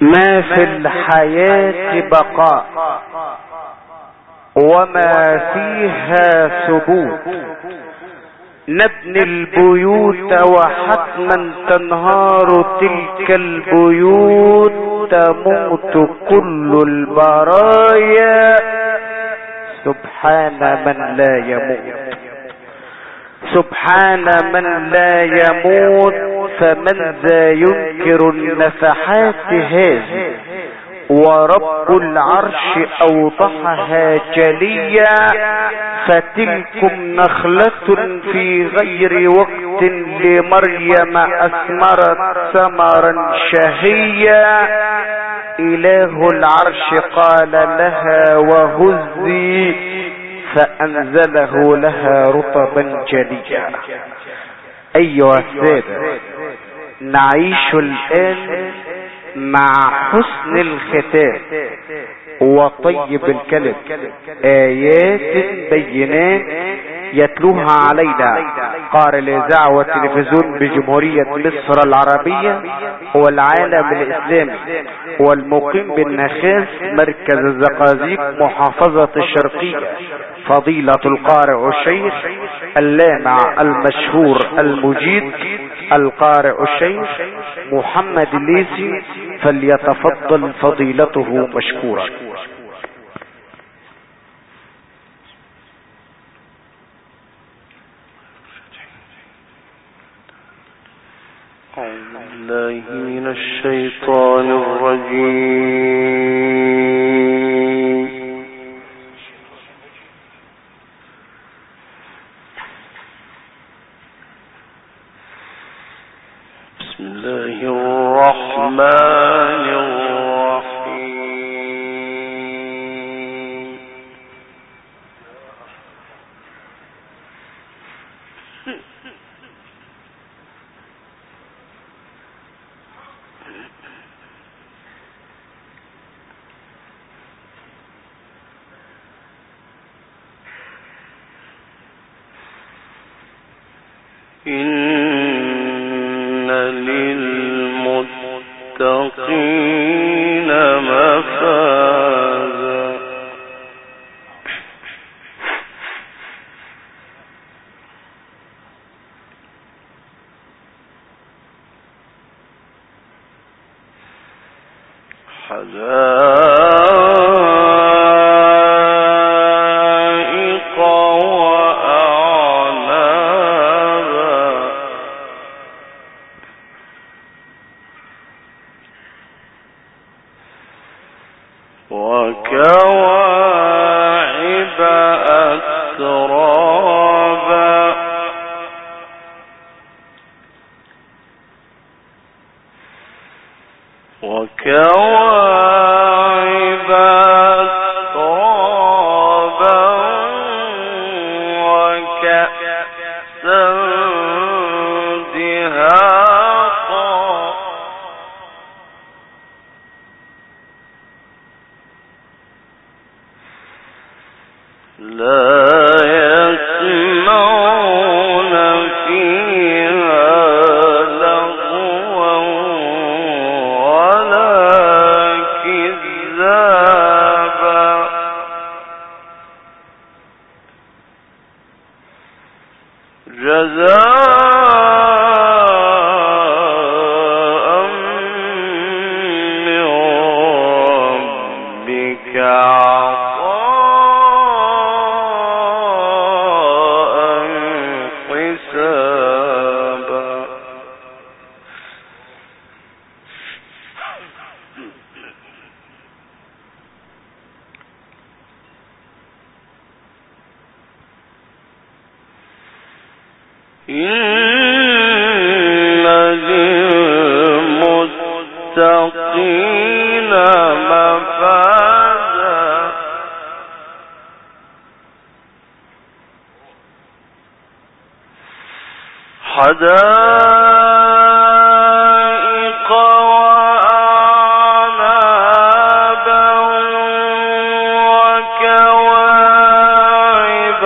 ما في الحياة بقاء وما فيها ثبوت. نبني البيوت وحتما تنهار تلك البيوت، تموت كل البرايا سبحان من لا يموت، سبحان من لا يموت. فمن ذا ينكر النفحات هذه؟ ورب العرش أوضحها جليا. فتلكم نخلة في غير وقت لمريم أثمرت ثمرا شهيا. إله العرش قال لها وهزي، فأنزله لها رطبا جليا. أيها السادة، نعيش الآن مع حسن الختام وطيب الكلم، آيات بينات يتلوها علينا قارئ الإذاعة والتلفزيون بجمهورية مصر العربية والعالم الإسلامي، والمقيم بالنخاس مركز الزقازيق محافظة الشرقية، فضيلة القارئ الشيخ اللامع المشهور المجيد القارئ الشيخ محمد الليثي، فليتفضل فضيلته مشكورا. أعوذ بالله من الشيطان الرجيم. بسم الله الرحمن الرحيم. إن للمتقين مفازا. حدائق وأعنابا. وكواعب أترابا. وكواعب أترابا. وكأسا دهاقا. لا يسمعون فيها لغوا ولا كذابا. جزاء من ربك عطاء حسابا. إن للمتقين مفازا. حدائق وأعنابا. وكواعب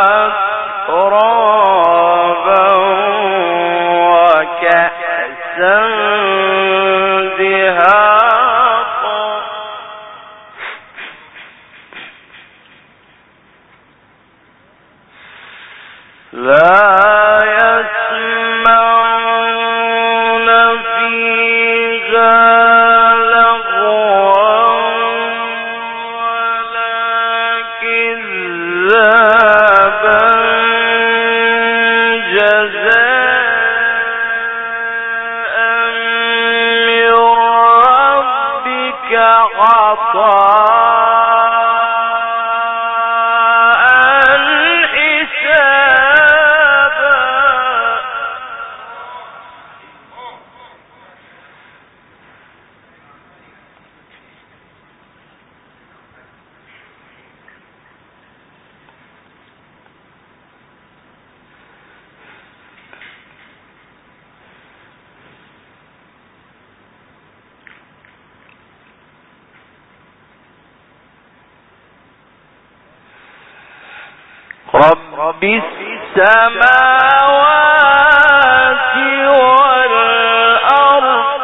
أترابا. وكأسا دهاقا. رب السماوات والأرض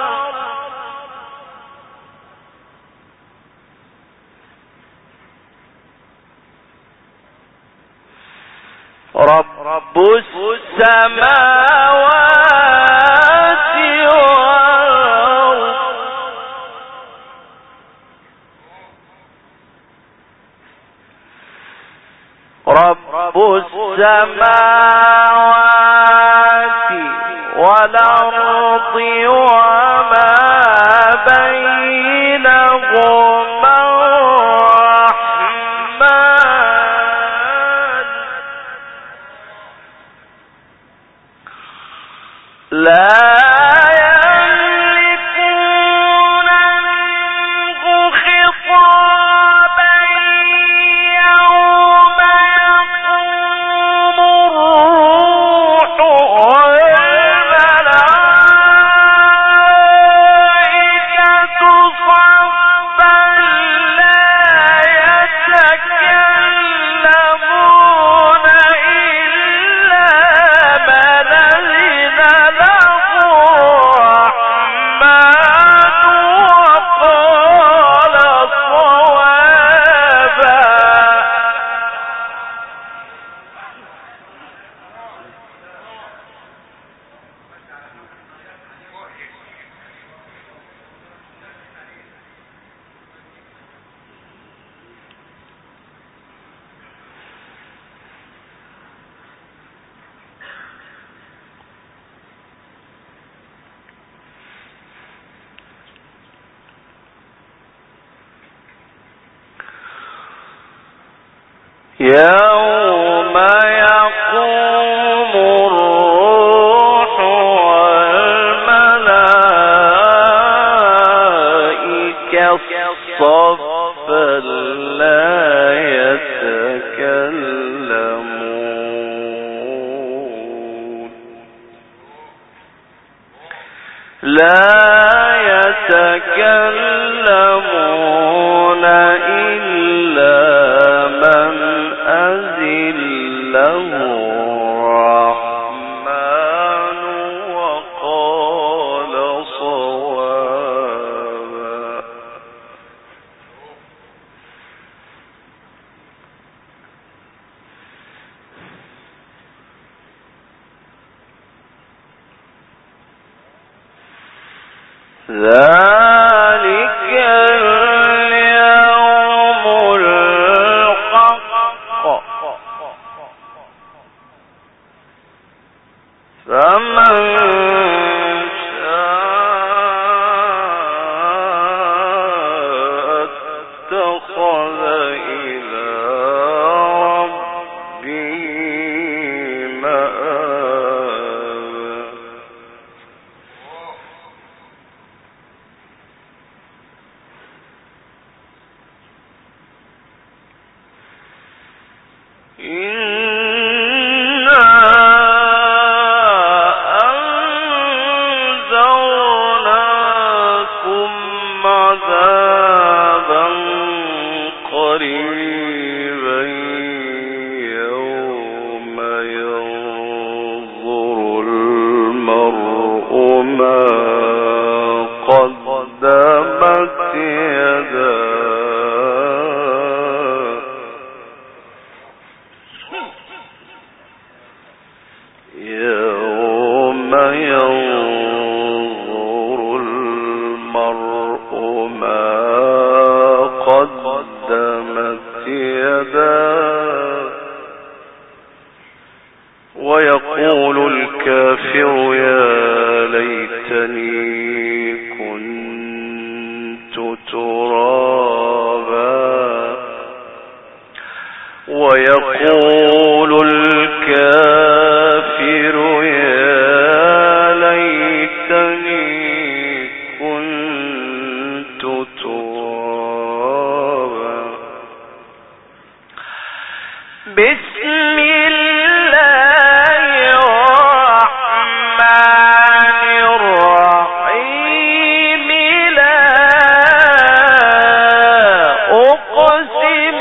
رب السماوات والأرض رب السماوات والأرض وما بينهما الرحمن لا يوم يقوم الروح والملائكة صفا لا يتكلمون إلا من أذن له الرحمن وقال صوابا ذلك اليوم الحق فمن شاء اتخذ إلى ربه مآبا إنا أنذرناكم عذابا قريبا يوم ينظر المرء ما قدمت يداه يوم ينظر المرء ما قدمت يداه ويقول الكافر يا ليتني كنت ترابا ويقول الكافر يا ليتني كنت ترابا. بسم الله الرحمن الرحيم. لا أقسم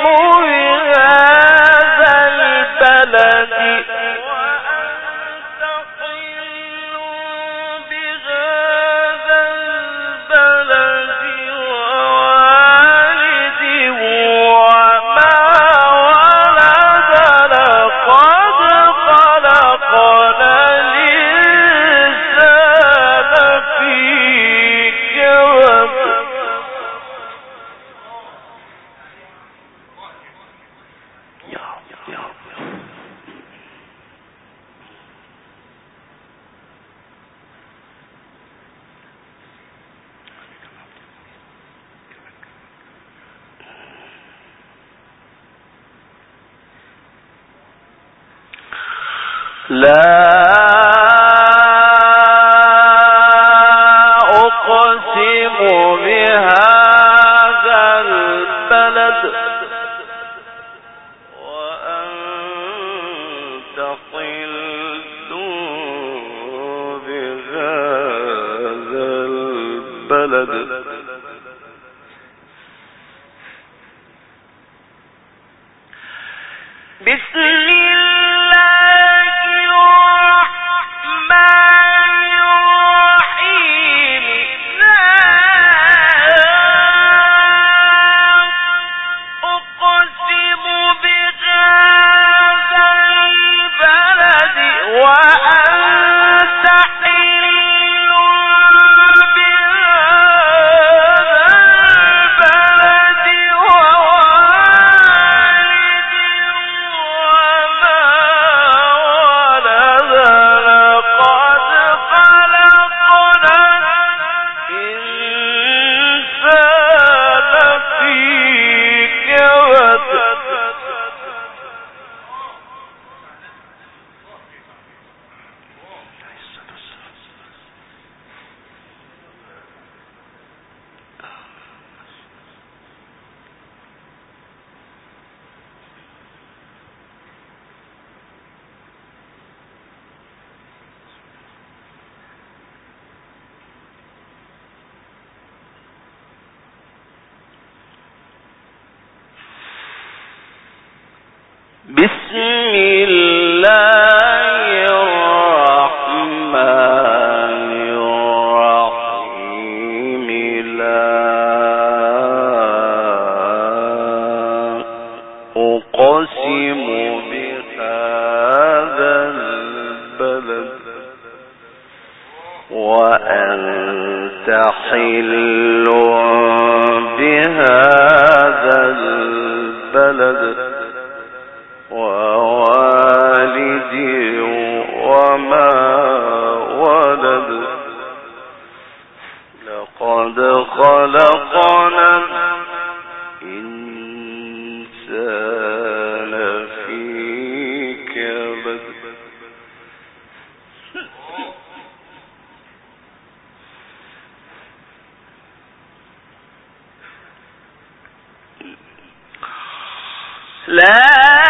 بهذا البلد وأنت حل بهذا البلد ووالد وما ولد. لقد خلقنا الإنسان في كبد. لا أقسم بهذا البلد وأنت حل بهذا البلد. بسم الله الرحمن الرحيم. لا أقسم بهذا البلد وأنت حل بهذا البلد ووالد وما ولد. لقد خلقنا الإنسان في كبد. بسم الله الرحمن الرحيم. لا أقسم بهذا البلد وأنت حل بهذا البلد ووالد وما ولد. لقد خلقنا الإنسان في كبد. لا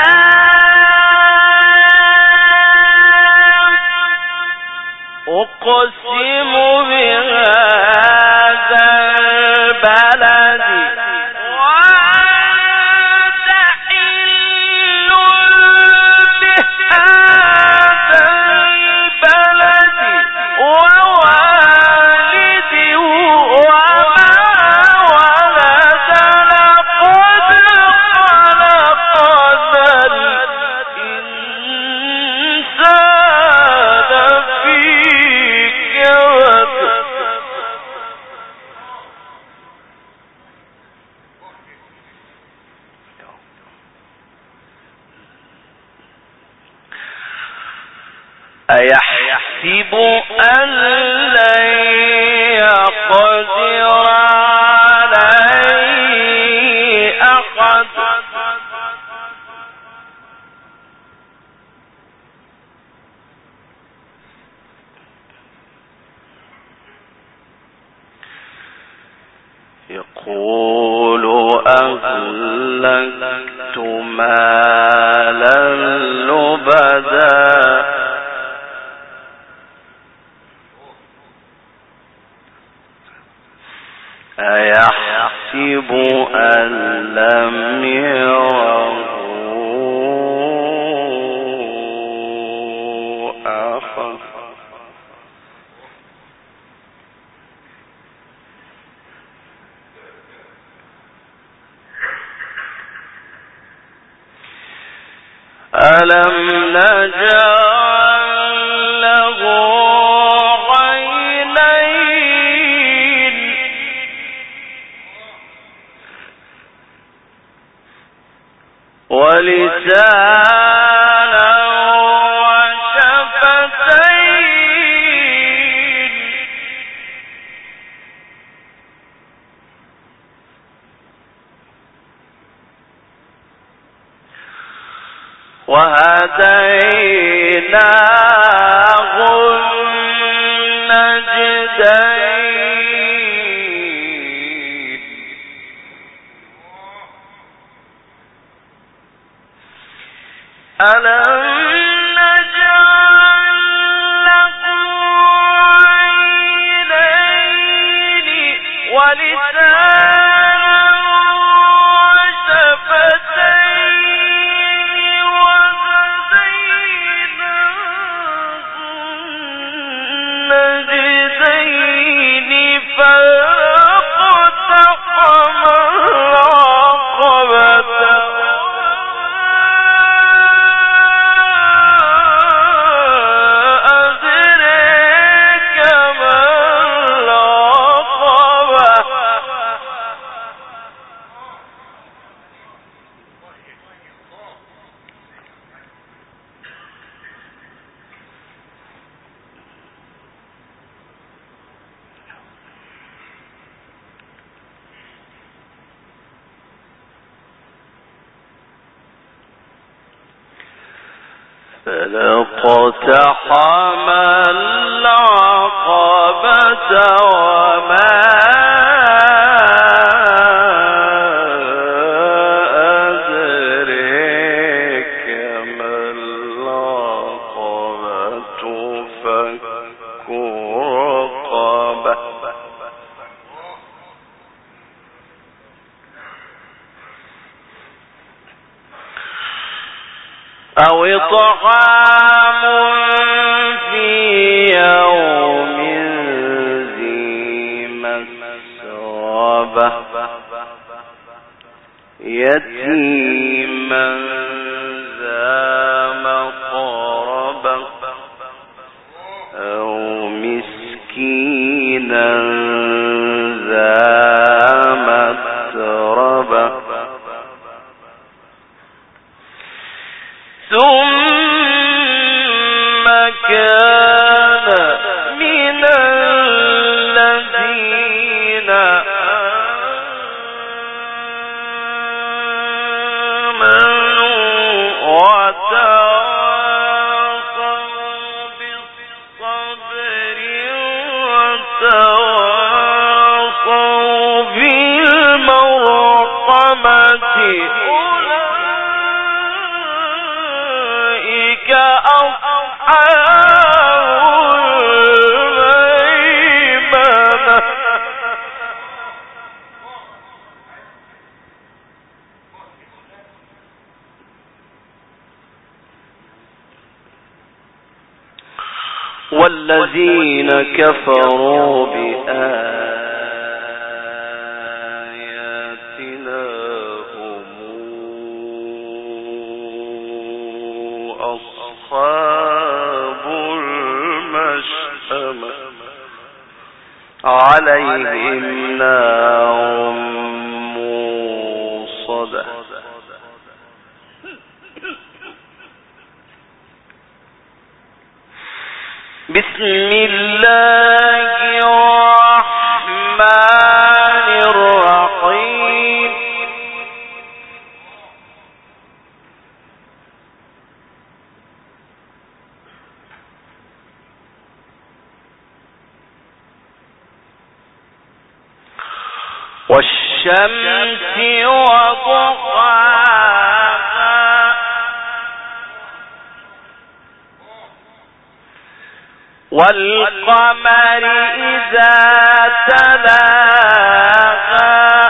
أقسم بهذا البلد وأنت حل بهذا البلد ووالد وما ولد. لقد خلقنا الإنسان في كبد. أيحسب أن لن يقدر عليه أحد يقول أهلكت مالا لبدا أيحسب أن لم يره أحد ألم نجعل له عينين ولسانا وشفتين وهديناه النجدين ألم نجعل له عينين ولسانا وشفتين وهديناه النجدين فاقتحم العقبة فلاقتحم العقبة وما أدريك ما العقبة فك رقبة أو إطعام في يوم ذي مسغبة يتيما ذا مقربة أو مسكينا ذا متربة ثم كان من الذين آمنوا وتواصوا بالصبر وتواصوا بالمرحمة والذين كفروا بآياتنا هم أصحاب المشأمة عليهم نار موصدة بسم الله الرحمن الرحيم والشمس وضحاها والقمر إذا تلاها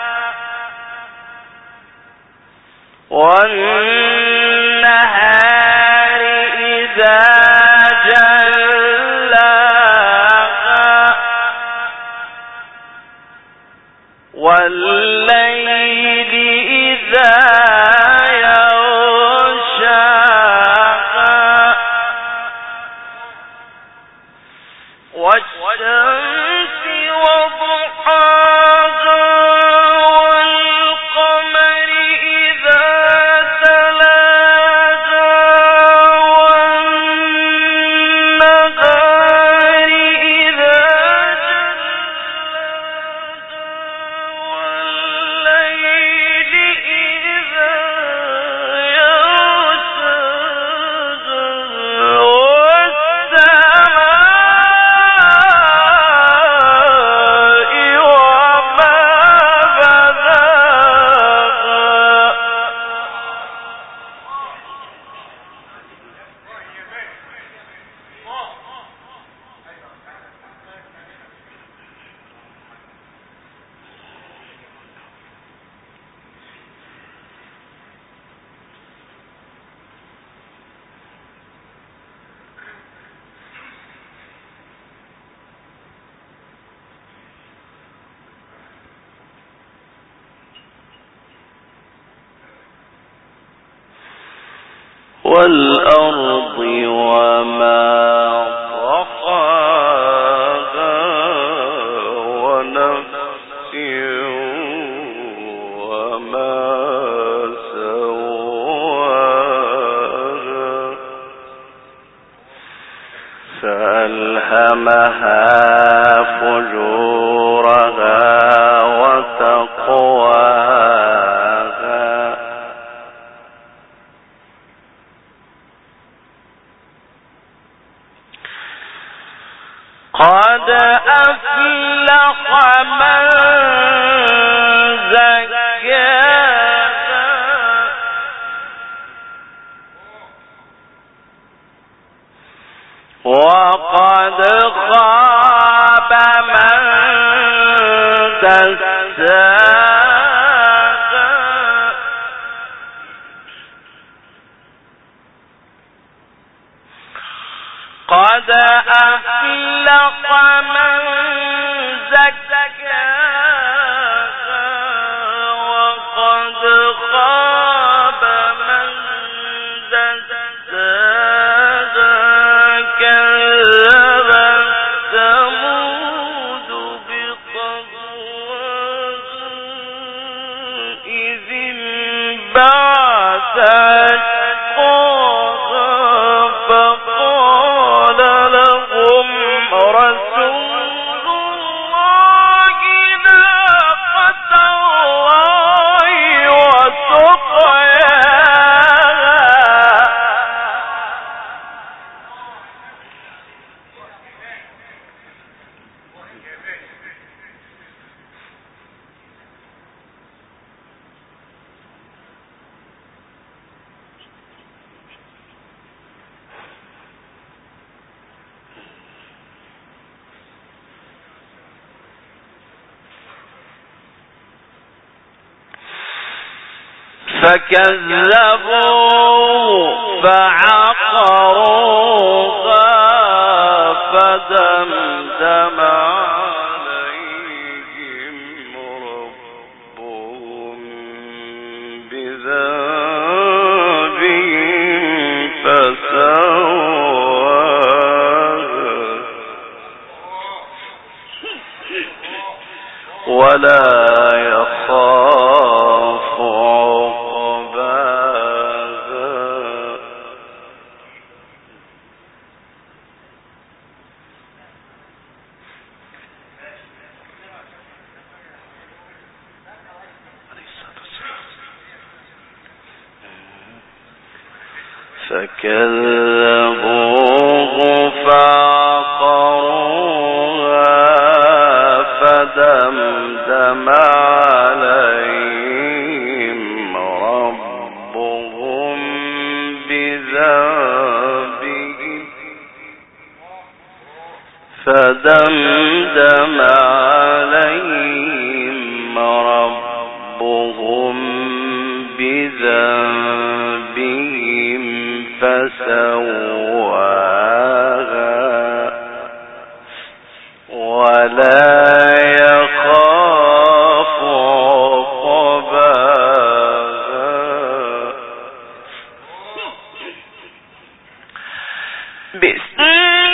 والنهار إذا جلاها والليل إذا يغشاها والشمس وضحاها والقمر إذا تلاها والنهار إذا جلاها والليل إذا والأرض وما طحاها ونفس وما سواها فألهمها فجورها وتقواها قد أفلح من زكاها وقد خاب من دساها قد أفلح من زكاها وقد خاب من دساها كذبت ثمود بطغواها إذ انبعث أشقاها فقال لهم رسول الله ناقة الله وسقياها فكذبوا فعقروها فدمدم عليهم ربهم بذنبهم فسواها ولا يخاف فكذبوه فعقروها فدمدم عليهم ربهم بذنبهم فسواها ولا يخاف عقباها. بسم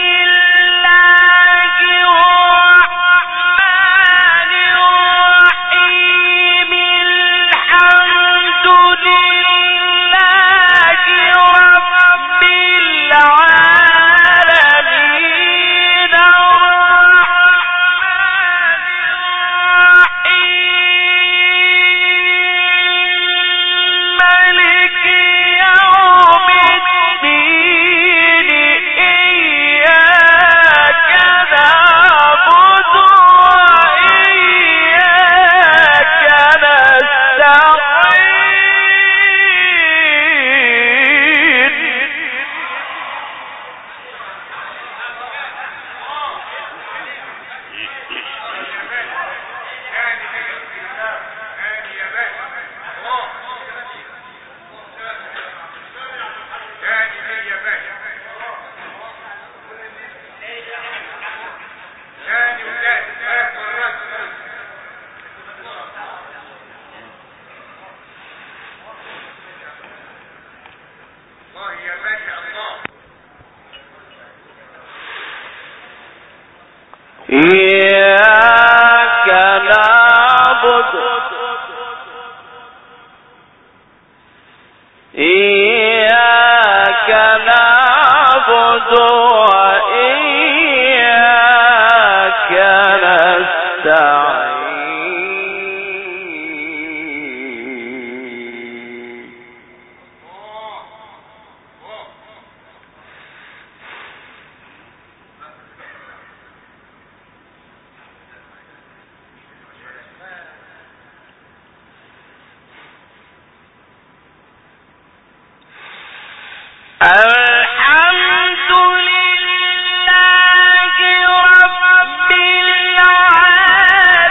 إياك نعبد وإياك نستعين. الحمد لله رب العالمين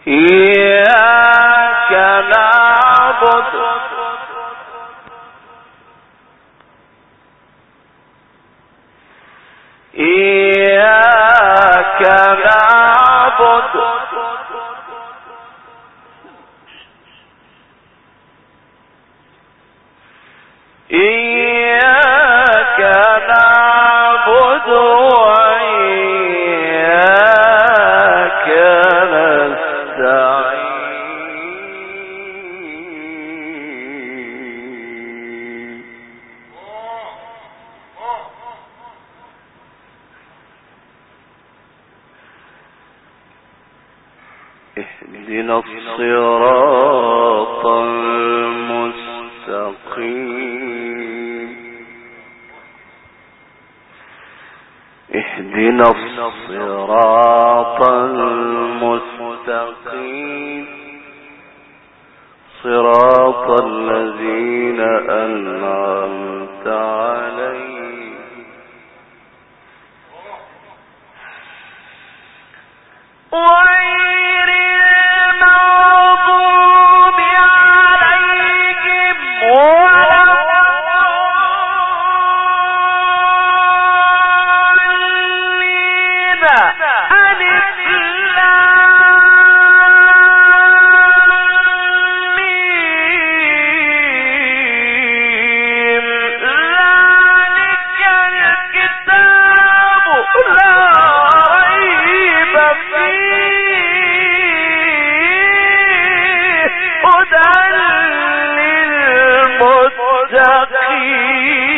إياك نعبد إياك نعبد إياك نعبد وإياك نستعين اهدنا الصراط المستقيم اهدنا الصراط المستقيم صراط الذين أنعمت عليهم غير المغضوب عليهم ولا الضالين ألف لام ميم ذلك الكتاب لا ريب فيه هدى للمتقين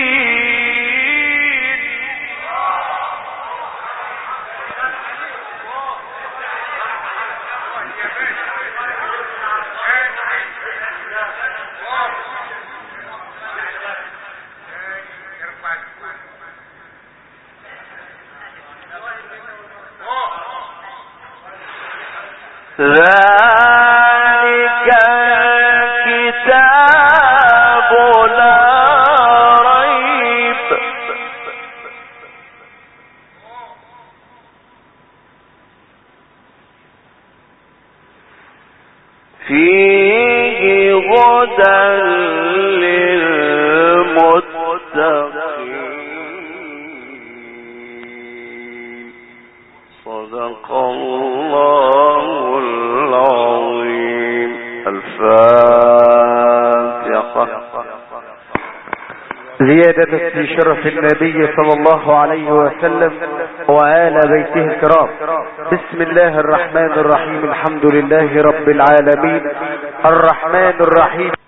ذلك الكتاب لا ريب فيه هدى للمتقين صدق الله العظيم. الفاتحة. زيادة في شرف النبي صلى الله عليه وسلم وآل بيته الكرام. بسم الله الرحمن الرحيم. الحمد لله رب العالمين الرحمن الرحيم